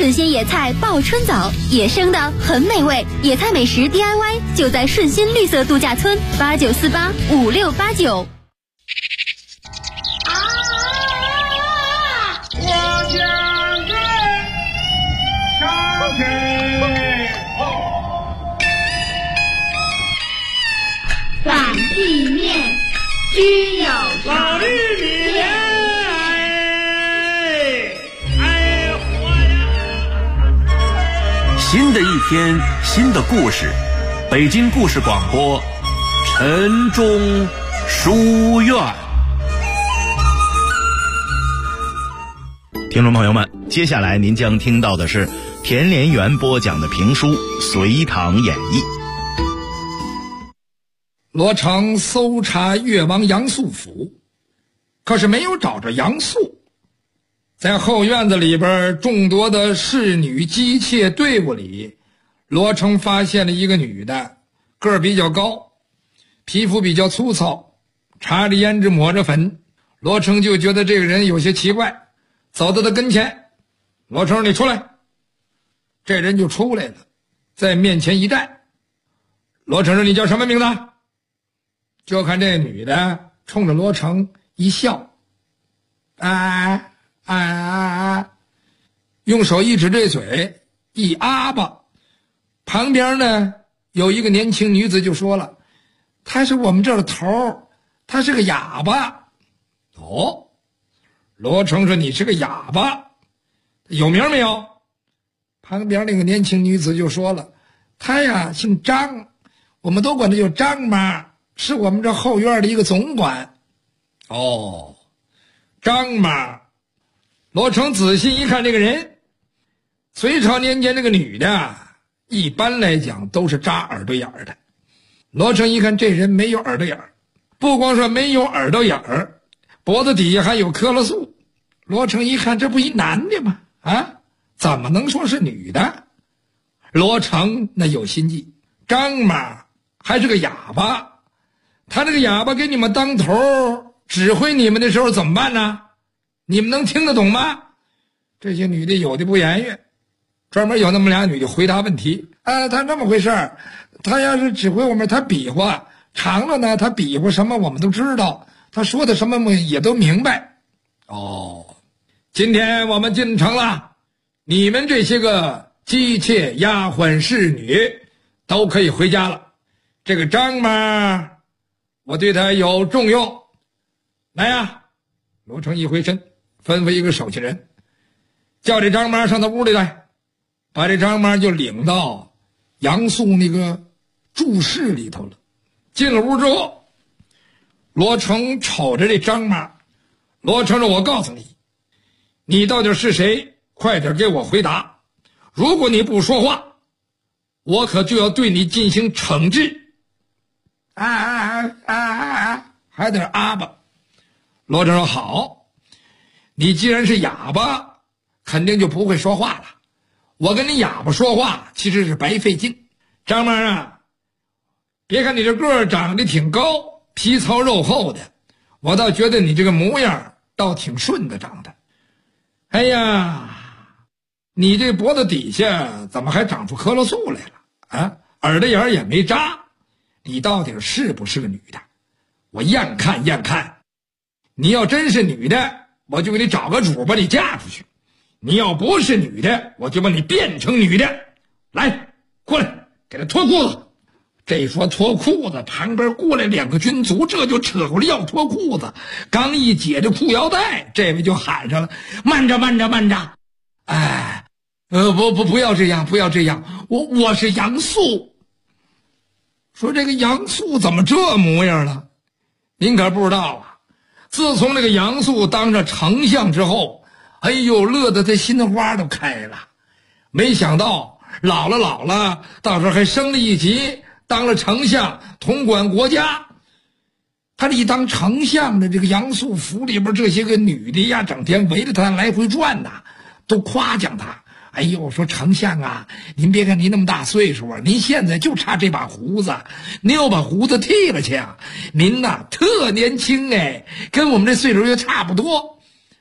顺心野菜报春早，野生的很美味，野菜美食 DIY 就在顺心绿色度假村89485689。 我将军上天反地面居有老绿米莲，活呀！ 新的一天，新的故事，北京故事广播，晨钟书院。 听众朋友们，接下来您将听到的是田连元播讲的评书《隋唐演义》。 罗成搜查越王杨素府，可是没有找着杨素。在后院子里边众多的侍女姬妾队伍里，罗成发现了一个女的，个儿比较高，皮肤比较粗糙，擦着胭脂抹着粉。罗成就觉得这个人有些奇怪，走到他跟前，罗成，你出来。这人就出来了，在面前一站。罗成说，你叫什么名字？就看这女的冲着罗成一笑，用手一指这嘴，一啊吧。旁边呢有一个年轻女子就说了，她是我们这儿的头，她是个哑巴。哦，罗成说，你是个哑巴，有名没有？旁边那个年轻女子就说了，她呀姓张，我们都管她叫张妈，是我们这后院的一个总管。哦，张妈。罗成仔细一看这个人，隋朝年间这个女的一般来讲都是扎耳朵眼儿的。罗成一看这人没有耳朵眼儿，不光说没有耳朵眼儿，脖子底下还有磕了素。罗成一看这不一男的吗？怎么能说是女的？罗成那有心计，张妈还是个哑巴，他这个哑巴给你们当头指挥你们的时候怎么办呢？你们能听得懂吗？这些女的有的不言语，专门有那么俩女的回答问题。他这么回事儿，他要是指挥我们，他比划长了呢，他比划什么我们都知道，他说的什么也都明白。哦，今天我们进城了，你们这些个姬妾丫鬟侍女都可以回家了。这个张妈我对他有重用，来呀！罗成一回身，吩咐一个手下人叫这张妈上他屋里来，把这张妈就领到杨素那个住室里头了。进了屋之后，罗成瞅着这张妈，罗成说，我告诉你，你到底是谁？快点给我回答，如果你不说话，我可就要对你进行惩治。还得吧。罗成说，好，你既然是哑巴，肯定就不会说话了，我跟你哑巴说话其实是白费劲。张妈啊，别看你这个儿长得挺高，皮糙肉厚的，我倒觉得你这个模样倒挺顺的长的。哎呀，你这脖子底下怎么还长出磕了素来了？耳朵眼也没扎，你到底是不是个女的？我验看验看，你要真是女的，我就给你找个主把你嫁出去；你要不是女的，我就把你变成女的。来，过来，给他脱裤子。这说脱裤子，旁边过来两个军卒，这就扯过来要脱裤子。刚一解这裤腰带，这位就喊上了：“慢着，慢着，慢着！不要这样，不要这样，我是杨素。”说这个杨素怎么这模样了？您可不知道啊！自从那个杨素当上丞相之后，哎呦，乐得他心花都开了。没想到老了，到时候还升了一级，当了丞相，统管国家。他这一当丞相的这个杨素府里边这些个女的呀，整天围着他来回转呐，都夸奖他。哎呦，说丞相啊，您别看您那么大岁数啊，您现在就差这把胡子，您要把胡子剃了去啊，您呐特年轻哎，跟我们这岁数又差不多。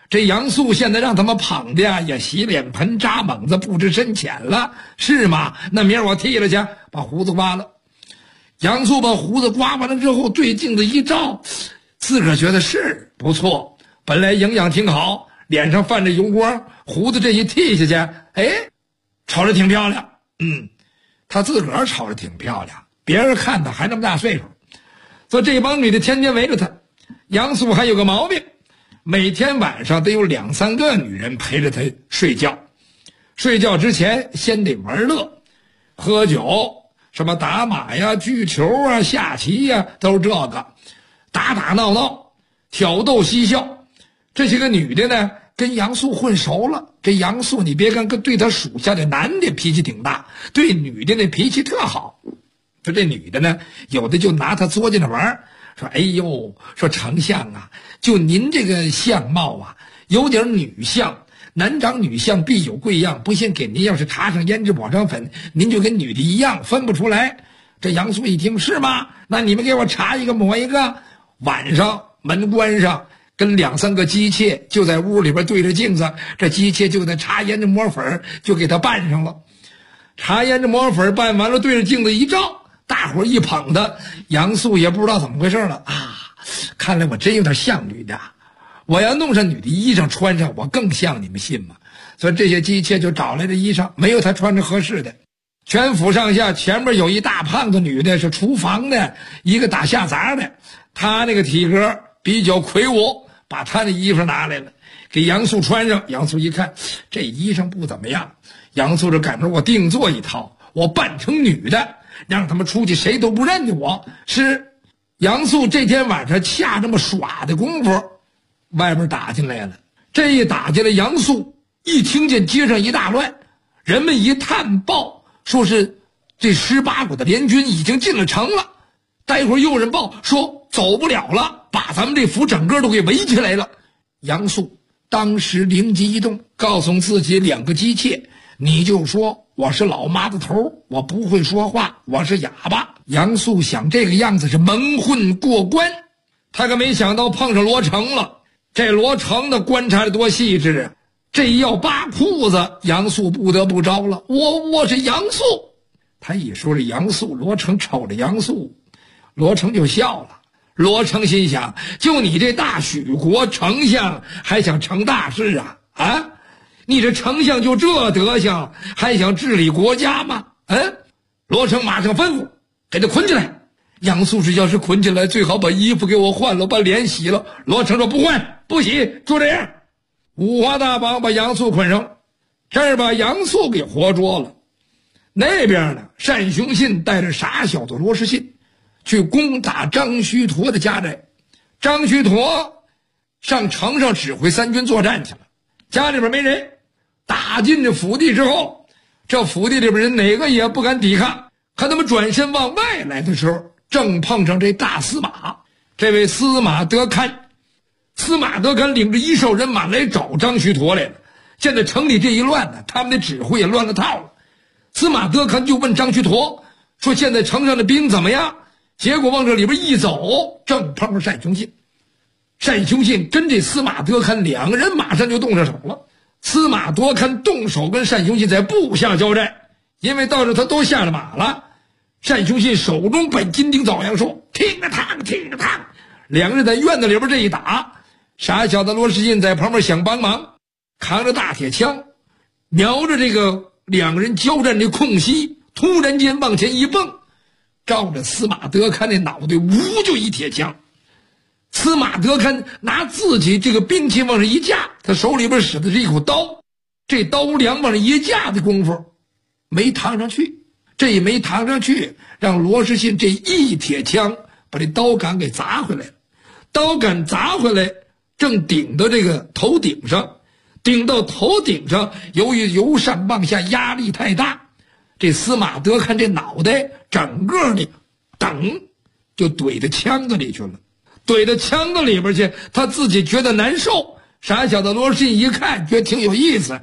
这杨素现在让他们捧的呀，也洗脸盆扎猛子不知深浅了，是吗？那明儿我剃了去，把胡子刮了。杨素把胡子刮完了之后，对镜子一照，自个儿觉得是不错，本来营养挺好，脸上泛着油光，胡子这一剃下去，哎，瞅着挺漂亮。他自个儿瞅着挺漂亮，别人看他还那么大岁数。所以这帮女的天天围着他。杨素还有个毛病，每天晚上得有2、3个女人陪着他睡觉。睡觉之前先得玩乐，喝酒，什么打马呀、锯球啊、下棋呀，都是这个，打打闹闹，挑逗嬉笑。这些个女的呢，跟杨素混熟了。这杨素你别看跟对他属下的男的脾气挺大，对女的那脾气特好。说这女的呢，有的就拿他作践着玩，说哎呦，说丞相啊，就您这个相貌啊，有点女相，男长女相必有贵样，不信给您要是擦上胭脂抹上粉，您就跟女的一样，分不出来。这杨素一听，是吗？那你们给我擦一个抹一个。晚上门关上，跟2、3个姬妾就在屋里边对着镜子，这姬妾就得擦胭脂抹粉，就给他扮上了。擦胭脂抹粉扮完了，对着镜子一照，大伙一捧他，杨素也不知道怎么回事了啊！看来我真有点像女的，我要弄上女的衣裳穿上，我更像，你们信吗？所以这些姬妾就找来的衣裳，没有他穿着合适的。全府上下前面有一大胖子女的，是厨房的，一个打下杂的，他那个体格比较魁梧，把他的衣服拿来了，给杨素穿上。杨素一看这衣裳不怎么样，杨素就赶着我定做一套，我扮成女的，让他们出去谁都不认得我。是杨素这天晚上恰这么耍的功夫，外边打进来了。这一打进来，杨素一听见街上一大乱，人们一探报说是这18股的联军已经进了城了，待会儿又人报说走不了了，把咱们这府整个都给围起来了。杨素当时灵机一动，告诉自己2个姬妾，你就说我是老妈子头，我不会说话，我是哑巴。杨素想这个样子是蒙混过关，他可没想到碰上罗成了。这罗成的观察的多细致啊！这一要扒裤子，杨素不得不招了，我是杨素。他一说这杨素，罗成瞅着杨素，罗成就笑了。罗成心想，就你这大许国丞相还想成大事啊？啊，你这丞相就这德行，还想治理国家吗？罗成马上吩咐给他捆起来。杨素是要是捆起来，最好把衣服给我换了，把脸洗了。罗成说不换不洗，就这样。五花大绑把杨素捆上，这儿把杨素给活捉了。那边呢，单雄信带着傻小子罗士信去攻打张须陀的家寨。张须陀上城上指挥3军作战去了，家里边没人。打进这府邸之后，这府邸里边人哪个也不敢抵抗。看他们转身往外来的时候，正碰上这大司马，这位司马德堪。司马德堪领着1哨人马来找张须陀来了。现在城里这一乱呢，他们的指挥也乱了套了。司马德堪就问张须陀说，现在城上的兵怎么样？结果往这里边一走，正碰上单雄信。单雄信跟这司马德堪2个人马上就动上手了。司马德堪动手跟单雄信在部下交战，因为到这他都下了马了。单雄信手中摆金钉枣阳说，听着烫听着烫。2个人在院子里边这一打，傻小子罗士信在旁边想帮忙，扛着大铁枪，瞄着这个2个人交战的空隙，突然间往前一蹦，照着司马德堪那脑袋呜就一铁枪。司马德堪拿自己这个兵器往上一架，他手里边使的是一口刀，这刀梁往上一架的功夫没扛上去，这也没扛上去，让罗士信这一铁枪把这刀杆给砸回来了。刀杆砸回来正顶到这个头顶上，顶到头顶上，由于由上往下压力太大，这司马德堪这脑袋整个的等就怼到枪子里去了。怼到枪子里边去，他自己觉得难受。傻小子罗士信一看，觉得挺有意思，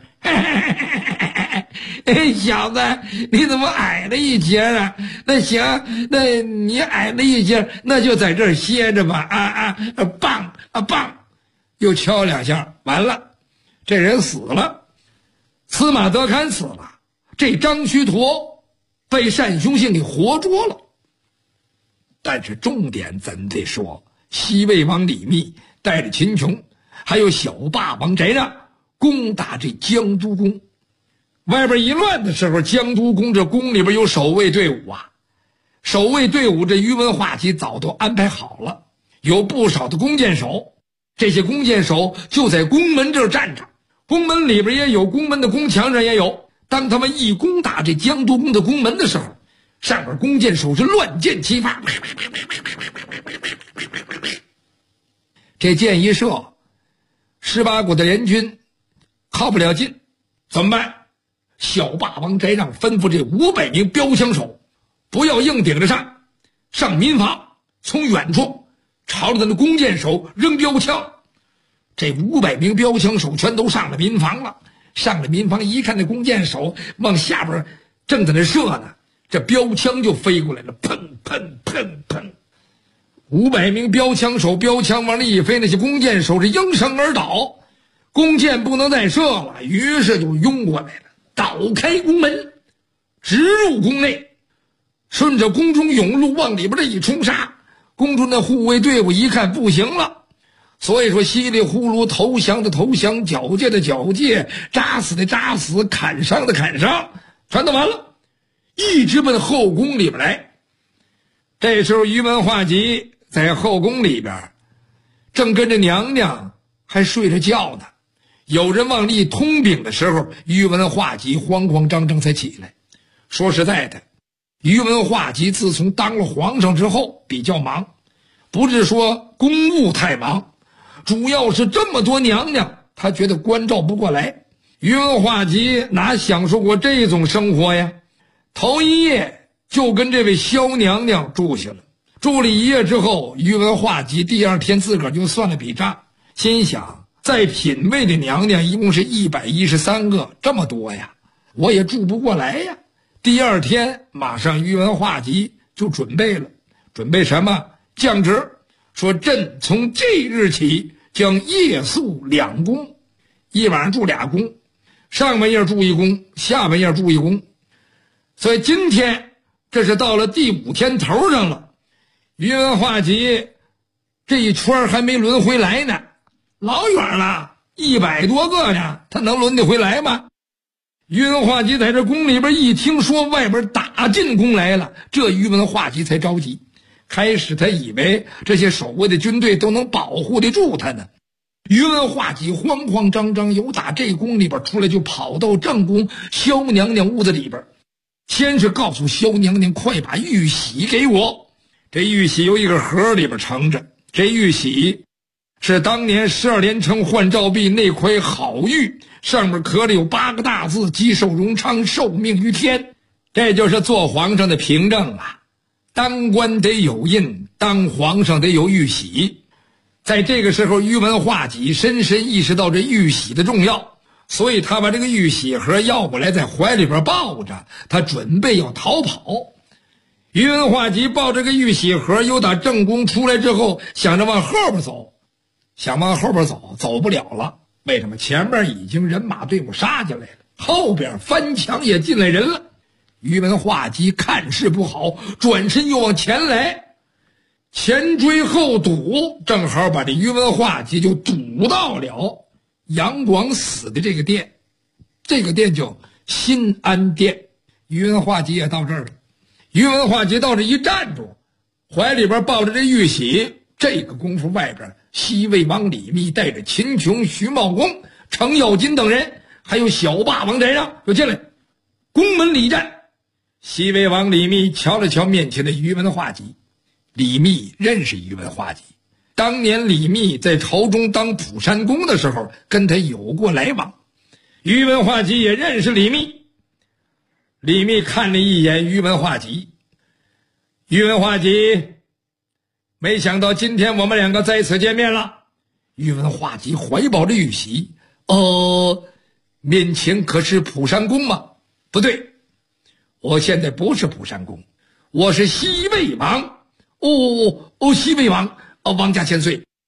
小子你怎么矮了一截啊？那行，那你矮了一截，那就在这儿歇着吧。棒。 又敲2下，完了，这人死了。司马德堪死了，这张须陀被单雄信给活捉了。但是重点咱得说，西魏王李密带着秦琼还有小霸王翟让攻打这江都宫。外边一乱的时候，江都宫这宫里边有守卫队伍啊，守卫队伍这宇文化及早都安排好了，有不少的弓箭手，这些弓箭手就在宫门这儿站着，宫门里边也有，宫门的宫墙上也有。当他们一攻打这江都宫的宫门的时候，上边弓箭手是乱箭齐发，这箭一射，18股的联军靠不了近，怎么办？小霸王翟让吩咐这500名标枪手不要硬顶着上民房，从远处朝着他的弓箭手扔标枪。这500名标枪手全都上了民房了。上了民房一看，那弓箭手往下边正在那射呢，这标枪就飞过来了，砰砰砰砰，500名标枪手标枪往里一飞，那些弓箭手是应声而倒，弓箭不能再射了，于是就拥过来了，倒开宫门，直入宫内，顺着宫中甬路往里边这一冲杀。宫中的护卫队伍一看不行了，所以说稀里呼噜，投降的投降，缴械的缴械，扎死的扎死，砍伤的砍伤，全都完了，一直奔后宫里边来。这时候宇文化及在后宫里边正跟着娘娘还睡着觉呢，有人往里通禀的时候，宇文化及慌慌张张才起来。说实在的，宇文化及自从当了皇上之后比较忙，不是说公务太忙，主要是这么多娘娘，他觉得关照不过来。宇文化及哪享受过这种生活呀？头一夜就跟这位萧娘娘住下了，住了1夜之后，宇文化及第2天自个儿就算了笔账，心想在品位的娘娘一共是113个，这么多呀，我也住不过来呀。第2天马上宇文化及就准备了，准备什么？降职，说朕从这日起将夜宿2宫，一晚上住2宫，上半夜住1宫，下半夜住1宫。所以今天这是到了第5天头上了，宇文化及这一圈还没轮回来呢，老远了，100多个呢，他能轮得回来吗？宇文化及在这宫里边一听说外边打进宫来了，这宇文化及才着急。开始他以为这些守卫的军队都能保护得住他呢。宇文化及慌慌张张由打这宫里边出来，就跑到正宫萧娘娘屋子里边，先是告诉萧娘娘快把玉玺给我。这玉玺有一个盒里边盛着，这玉玺是当年12连城换照壁那块好玉，上面刻了有8个大字：吉寿荣昌，寿命于天。这就是做皇上的凭证啊，当官得有印，当皇上得有玉玺。在这个时候，宇文化及深深意识到这玉玺的重要，所以他把这个玉玺盒要过来，在怀里边抱着，他准备要逃跑。宇文化及抱着个玉玺盒又打正宫出来之后，想着往后边走，走不了了。为什么？前面已经人马队伍杀进来了，后边翻墙也进来人了。宇文化及看势不好，转身又往前来，前追后堵，正好把这宇文化及就堵到了杨广死的这个殿，这个殿叫新安殿。宇文化及也到这儿了，宇文化及到这一站住，怀里边抱着这玉玺，这个功夫外边西魏王李密带着秦琼、徐茂公、程咬金等人，还有小霸王翟让就进来，宫门里站。西魏王李密瞧了瞧面前的宇文化及，李密认识宇文化及，当年李密在朝中当蒲山公的时候跟他有过来往，宇文化及也认识李密。李密看了一眼宇文化及，宇文化及，没想到今天我们2个在此见面了。宇文化及怀抱着玉玺，面前可是蒲山公吗？不对，我现在不是蒲山公，我是西魏王。西魏王，王家千岁，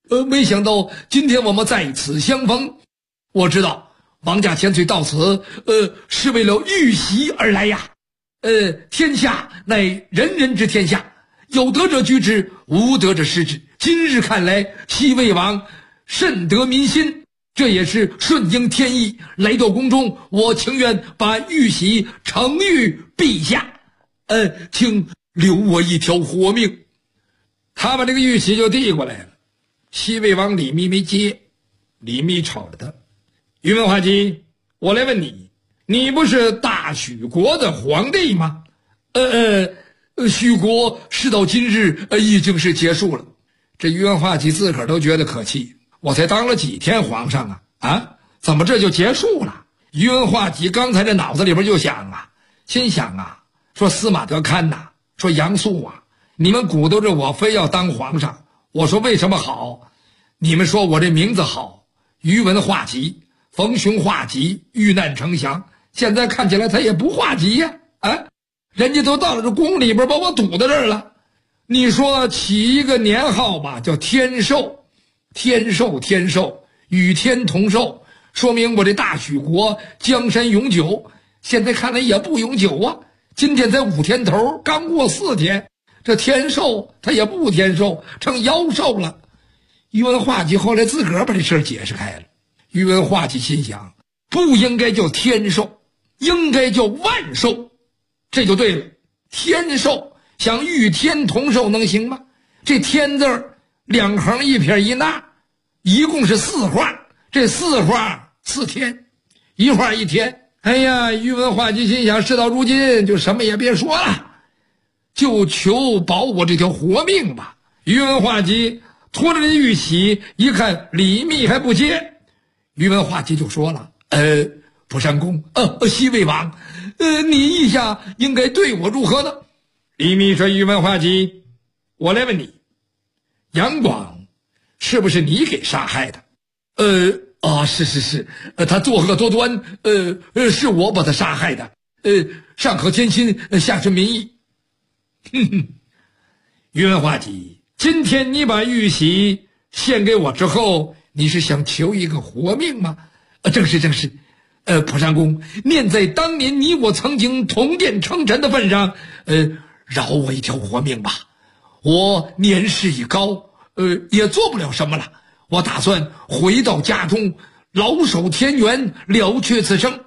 没想到今天我们在此相逢。我知道王家千岁到此，是为了玉玺而来呀。天下乃人人之天下，有德者居之，无德者失之。今日看来，西魏王甚得民心，这也是顺应天意。来到宫中，我情愿把玉玺呈于陛下，请留我一条活命。他把这个玉玺就递过来了，西魏王李密没接。李密瞅着他，宇文化及，我来问你，你不是大许国的皇帝吗？许国事到今日已经是结束了。这宇文化及自个儿都觉得可气，我才当了几天皇上怎么这就结束了？宇文化及刚才这脑子里边就想心想说司马德堪说杨素你们鼓捣着我非要当皇上，我说为什么好？你们说我这名字好，宇文化及，逢凶化吉，遇难成祥。现在看起来他也不化吉呀，人家都到了这宫里边把我堵在这儿了。你说起一个年号吧，叫天寿，天寿天寿，与天同寿，说明我这大许国江山永久。现在看来也不永久今天才5天头，刚过4天，这天寿他也不天寿，成夭寿了。宇文化及后来自个儿把这事儿解释开了。宇文化及心想，不应该叫天寿，应该叫万寿，这就对了。天寿想与天同寿能行吗？这天字儿2横1撇1捺，一共是4画，这4画4天，一画1天。哎呀，宇文化及心想，事到如今就什么也别说了，就求保我这条活命吧。宇文化及拖着这玉玺一看李密还不接，宇文化及就说了，蒲山公，西魏王，你意下应该对我如何呢？李密说，宇文化及，我来问你，杨广是不是你给杀害的？是，他作恶多端，是我把他杀害的，上可天心，下是民意。宇文化及，今天你把玉玺献给我之后，你是想求一个活命吗？正是。蒲山公，念在当年你我曾经同殿称臣的份上，饶我一条活命吧。我年事已高，也做不了什么了。我打算回到家中，老守田园，了却此生。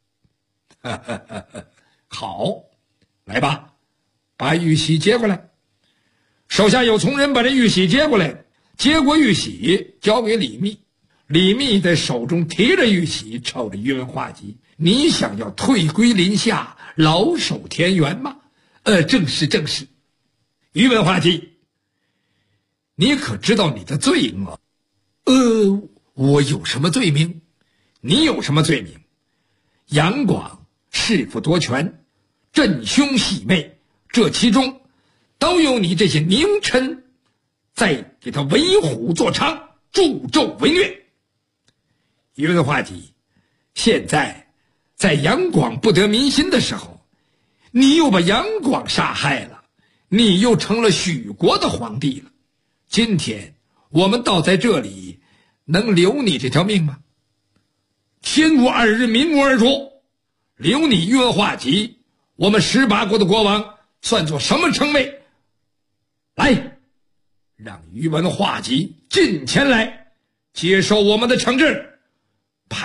好，来吧，把玉玺接过来。手下有从人把这玉玺接过来，接过玉玺交给李密。李密在手中提着玉玺，瞅着宇文化及，你想要退归林下，老守田园吗？正是。宇文化及，你可知道你的罪恶？我有什么罪名？你有什么罪名？杨广弑父夺权，镇凶洗媚，这其中都有你这些佞臣在给他为虎作伥，助纣为虐。宇文化及，现在在杨广不得民心的时候，你又把杨广杀害了，你又成了许国的皇帝了。今天我们倒在这里，能留你这条命吗？天无二日，民无二主，留你宇文化及，我们18国的国王算作什么称谓？来，让宇文化及进前来接受我们的惩治。